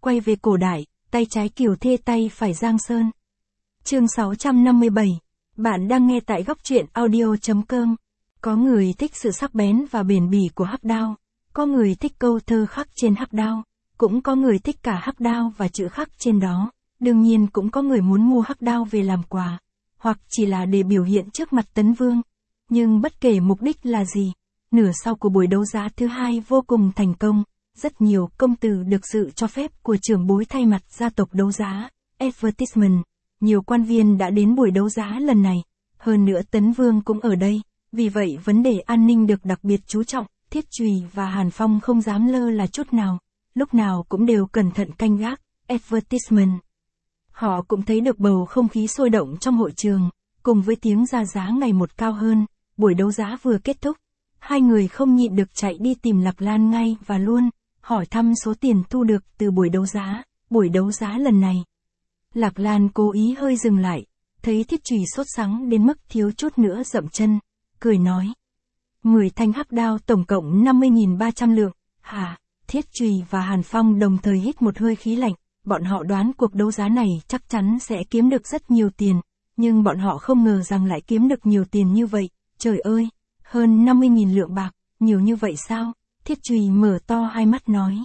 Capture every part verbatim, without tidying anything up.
quay về cổ đại, tay trái Kiều Thê tay phải Giang Sơn. Chương sáu trăm năm mươi bảy. Bạn đang nghe tại góc truyện audio chấm com. Có người thích sự sắc bén và bền bỉ của hắc đao, có người thích câu thơ khắc trên hắc đao, cũng có người thích cả hắc đao và chữ khắc trên đó. Đương nhiên cũng có người muốn mua hắc đao về làm quà, hoặc chỉ là để biểu hiện trước mặt Tấn Vương. Nhưng bất kể mục đích là gì, nửa sau của buổi đấu giá thứ hai vô cùng thành công. Rất nhiều công tử được sự cho phép của trưởng bối thay mặt gia tộc đấu giá, advertisement. Nhiều quan viên đã đến buổi đấu giá lần này. Hơn nữa Tấn Vương cũng ở đây. Vì vậy vấn đề an ninh được đặc biệt chú trọng. Thiết Trùy và Hàn Phong không dám lơ là chút nào. Lúc nào cũng đều cẩn thận canh gác, advertisement. Họ cũng thấy được bầu không khí sôi động trong hội trường. Cùng với tiếng ra giá ngày một cao hơn, buổi đấu giá vừa kết thúc. Hai người không nhịn được chạy đi tìm Lạc Lan ngay và luôn, hỏi thăm số tiền thu được từ buổi đấu giá, buổi đấu giá lần này. Lạc Lan cố ý hơi dừng lại, thấy Thiết Trùy sốt sắng đến mức thiếu chút nữa dậm chân, cười nói. mười thanh hắc đao tổng cộng năm mươi nghìn ba trăm lượng, hả? Thiết Trùy và Hàn Phong đồng thời hít một hơi khí lạnh, bọn họ đoán cuộc đấu giá này chắc chắn sẽ kiếm được rất nhiều tiền, nhưng bọn họ không ngờ rằng lại kiếm được nhiều tiền như vậy, trời ơi! Hơn năm mươi nghìn lượng bạc, nhiều như vậy sao? Thiết Trùy mở to hai mắt nói.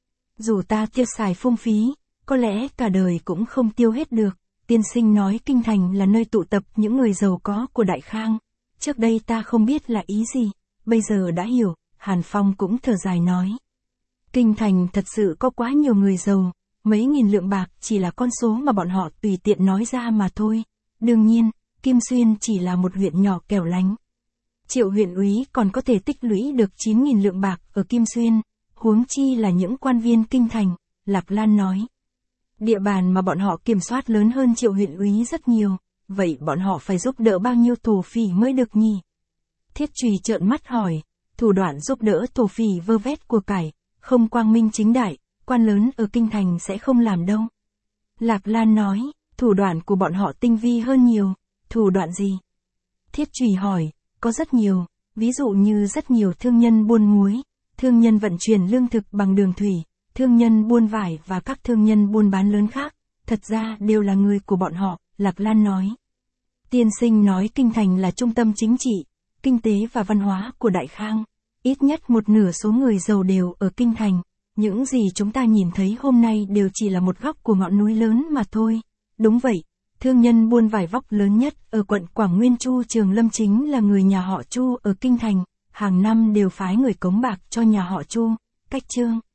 Dù ta tiêu xài phung phí, có lẽ cả đời cũng không tiêu hết được. Tiên sinh nói Kinh Thành là nơi tụ tập những người giàu có của Đại Khang. Trước đây ta không biết là ý gì, bây giờ đã hiểu. Hàn Phong cũng thở dài nói. Kinh Thành thật sự có quá nhiều người giàu, mấy nghìn lượng bạc chỉ là con số mà bọn họ tùy tiện nói ra mà thôi. Đương nhiên, Kim Xuyên chỉ là một huyện nhỏ kẻo lánh. Triệu huyện úy còn có thể tích lũy được chín nghìn lượng bạc ở Kim Xuyên, huống chi là những quan viên kinh thành, Lạc Lan nói. Địa bàn mà bọn họ kiểm soát lớn hơn Triệu huyện úy rất nhiều, vậy bọn họ phải giúp đỡ bao nhiêu thổ phỉ mới được nhỉ? Thiết Trùy trợn mắt hỏi, thủ đoạn giúp đỡ thổ phỉ vơ vét của cải, không quang minh chính đại, quan lớn ở kinh thành sẽ không làm đâu. Lạc Lan nói, thủ đoạn của bọn họ tinh vi hơn nhiều, thủ đoạn gì? Thiết Trùy hỏi. Có rất nhiều, ví dụ như rất nhiều thương nhân buôn muối, thương nhân vận chuyển lương thực bằng đường thủy, thương nhân buôn vải và các thương nhân buôn bán lớn khác, thật ra đều là người của bọn họ, Lạc Lan nói. Tiên sinh nói Kinh Thành là trung tâm chính trị, kinh tế và văn hóa của Đại Khang, ít nhất một nửa số người giàu đều ở Kinh Thành, những gì chúng ta nhìn thấy hôm nay đều chỉ là một góc của ngọn núi lớn mà thôi, đúng vậy. Thương nhân buôn vải vóc lớn nhất ở quận Quảng Nguyên Chu Trường Lâm chính là người nhà họ Chu ở Kinh Thành, hàng năm đều phái người cống bạc cho nhà họ Chu, cách chương.